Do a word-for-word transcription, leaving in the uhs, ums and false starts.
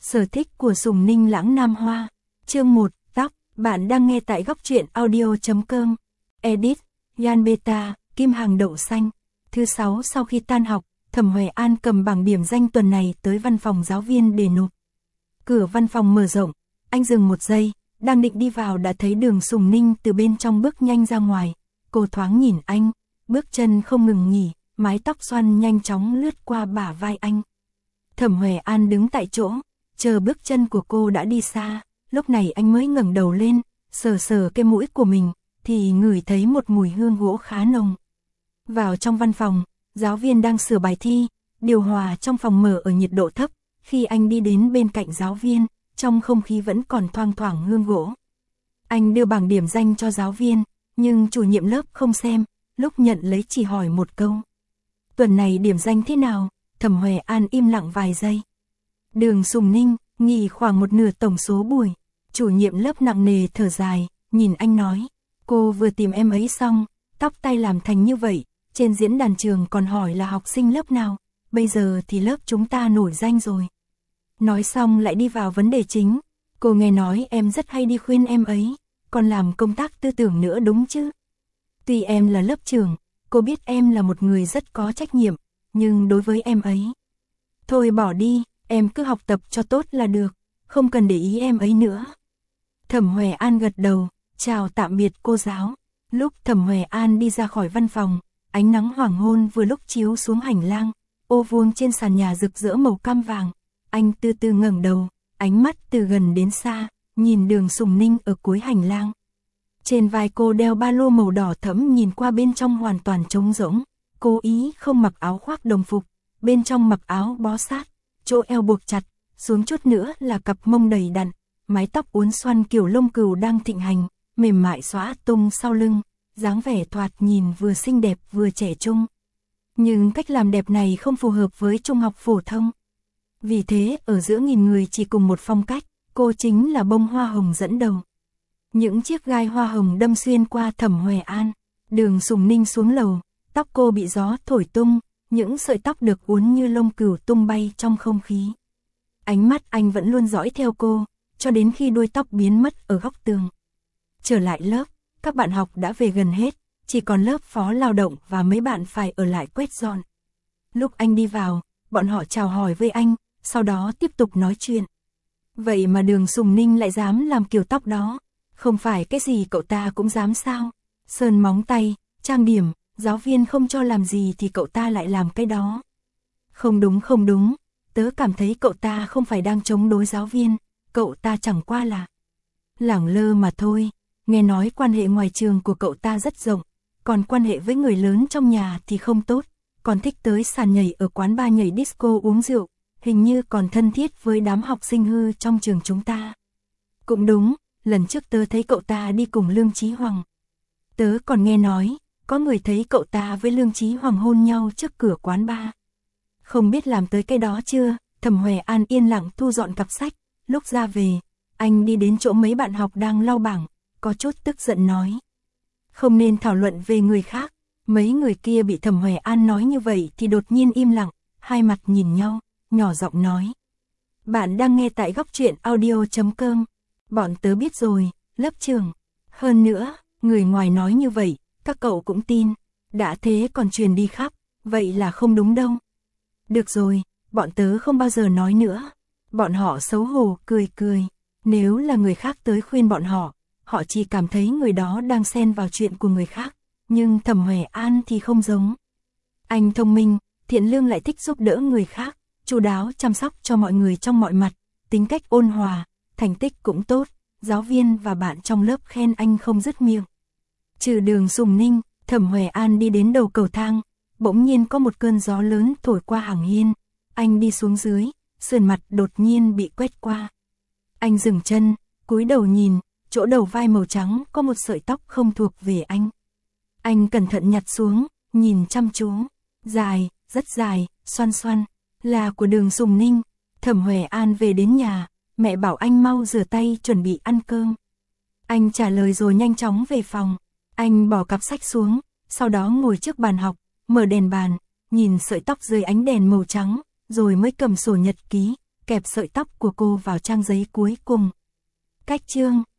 Sở thích của Sùng Ninh Lãng Nam Hoa. Chương một, tóc. Bạn đang nghe tại góc truyện audio chấm com. Edit, Yan Beta, Kim Hàng Đậu Xanh. Thứ sáu sau khi tan học, Thẩm Hoài An cầm bảng điểm danh tuần này tới văn phòng giáo viên để nộp. Cửa văn phòng mở rộng, anh dừng một giây, đang định đi vào đã thấy Đường Sùng Ninh từ bên trong bước nhanh ra ngoài. Cô thoáng nhìn anh, bước chân không ngừng nghỉ, mái tóc xoăn nhanh chóng lướt qua bả vai anh. Thẩm Hoài An đứng tại chỗ, chờ bước chân của cô đã đi xa, lúc này anh mới ngẩng đầu lên, sờ sờ cái mũi của mình, thì ngửi thấy một mùi hương gỗ khá nồng. Vào trong văn phòng, giáo viên đang sửa bài thi, điều hòa trong phòng mở ở nhiệt độ thấp, khi anh đi đến bên cạnh giáo viên, trong không khí vẫn còn thoang thoảng hương gỗ. Anh đưa bảng điểm danh cho giáo viên, nhưng chủ nhiệm lớp không xem, lúc nhận lấy chỉ hỏi một câu. Tuần này điểm danh thế nào? Thẩm Hoài An im lặng vài giây. Đường Sùng Ninh, nghỉ khoảng một nửa tổng số buổi. Chủ nhiệm lớp nặng nề thở dài, nhìn anh nói. Cô vừa tìm em ấy xong, tóc tay làm thành như vậy, trên diễn đàn trường còn hỏi là học sinh lớp nào, bây giờ thì lớp chúng ta nổi danh rồi. Nói xong lại đi vào vấn đề chính. Cô nghe nói em rất hay đi khuyên em ấy, còn làm công tác tư tưởng nữa đúng chứ? Tuy em là lớp trưởng, cô biết em là một người rất có trách nhiệm, nhưng đối với em ấy. Thôi bỏ đi, em cứ học tập cho tốt là được, không cần để ý em ấy nữa. Thẩm Hoài An gật đầu, chào tạm biệt cô giáo. Lúc Thẩm Hoài An đi ra khỏi văn phòng, ánh nắng hoàng hôn vừa lúc chiếu xuống hành lang, ô vuông trên sàn nhà rực rỡ màu cam vàng. Anh từ từ ngẩng đầu, ánh mắt từ gần đến xa, nhìn Đường Sùng Ninh ở cuối hành lang. Trên vai cô đeo ba lô màu đỏ thẫm, nhìn qua bên trong hoàn toàn trống rỗng. Cố ý không mặc áo khoác đồng phục, bên trong mặc áo bó sát, chỗ eo buộc chặt, xuống chút nữa là cặp mông đầy đặn, mái tóc uốn xoăn kiểu lông cừu đang thịnh hành, mềm mại xõa tung sau lưng, dáng vẻ thoạt nhìn vừa xinh đẹp vừa trẻ trung. Nhưng cách làm đẹp này không phù hợp với trung học phổ thông. Vì thế ở giữa nghìn người chỉ cùng một phong cách, cô chính là bông hoa hồng dẫn đầu. Những chiếc gai hoa hồng đâm xuyên qua Thẩm Hoài An. Đường Sùng Ninh xuống lầu, tóc cô bị gió thổi tung, những sợi tóc được uốn như lông cừu tung bay trong không khí. Ánh mắt anh vẫn luôn dõi theo cô, cho đến khi đuôi tóc biến mất ở góc tường. Trở lại lớp, các bạn học đã về gần hết, chỉ còn lớp phó lao động và mấy bạn phải ở lại quét dọn. Lúc anh đi vào, bọn họ chào hỏi với anh, sau đó tiếp tục nói chuyện. Vậy mà Đường Sùng Ninh lại dám làm kiểu tóc đó, không phải cái gì cậu ta cũng dám sao? Sơn móng tay, trang điểm, giáo viên không cho làm gì thì cậu ta lại làm cái đó. Không đúng không đúng, tớ cảm thấy cậu ta không phải đang chống đối giáo viên, cậu ta chẳng qua là lẳng lơ mà thôi. Nghe nói quan hệ ngoài trường của cậu ta rất rộng, còn quan hệ với người lớn trong nhà thì không tốt, còn thích tới sàn nhảy ở quán bar nhảy disco uống rượu, hình như còn thân thiết với đám học sinh hư trong trường chúng ta. Cũng đúng, lần trước tớ thấy cậu ta đi cùng Lương Chí Hoàng. Tớ còn nghe nói, có người thấy cậu ta với Lương Chí Hoàng hôn nhau trước cửa quán bar. Không biết làm tới cái đó chưa? Thẩm Hoài An yên lặng thu dọn cặp sách, lúc ra về, anh đi đến chỗ mấy bạn học đang lau bảng, có chút tức giận nói. Không nên thảo luận về người khác. Mấy người kia bị Thẩm Hoài An nói như vậy thì đột nhiên im lặng, hai mặt nhìn nhau, nhỏ giọng nói. Bạn đang nghe tại góc truyện audio chấm com. Bọn tớ biết rồi, lớp trưởng. Hơn nữa, người ngoài nói như vậy, các cậu cũng tin. Đã thế còn truyền đi khắp, vậy là không đúng đâu. Được rồi, bọn tớ không bao giờ nói nữa. Bọn họ xấu hổ cười cười. Nếu là người khác tới khuyên bọn họ, họ chỉ cảm thấy người đó đang xen vào chuyện của người khác. Nhưng Thẩm Hoài An thì không giống. Anh thông minh, thiện lương, lại thích giúp đỡ người khác, chu đáo chăm sóc cho mọi người trong mọi mặt, tính cách ôn hòa, thành tích cũng tốt, giáo viên và bạn trong lớp khen anh không dứt miệng. Trừ Đường Sùng Ninh, Thẩm Hoài An đi đến đầu cầu thang, bỗng nhiên có một cơn gió lớn thổi qua hàng hiên, anh đi xuống dưới, sườn mặt đột nhiên bị quét qua. Anh dừng chân, cúi đầu nhìn, chỗ đầu vai màu trắng có một sợi tóc không thuộc về anh. Anh cẩn thận nhặt xuống, nhìn chăm chú, dài, rất dài, xoăn xoăn, là của Đường Sùng Ninh. Thẩm Hoài An về đến nhà, mẹ bảo anh mau rửa tay chuẩn bị ăn cơm. Anh trả lời rồi nhanh chóng về phòng, anh bỏ cặp sách xuống, sau đó ngồi trước bàn học, mở đèn bàn, nhìn sợi tóc dưới ánh đèn màu trắng, rồi mới cầm sổ nhật ký, kẹp sợi tóc của cô vào trang giấy cuối cùng. Cách chương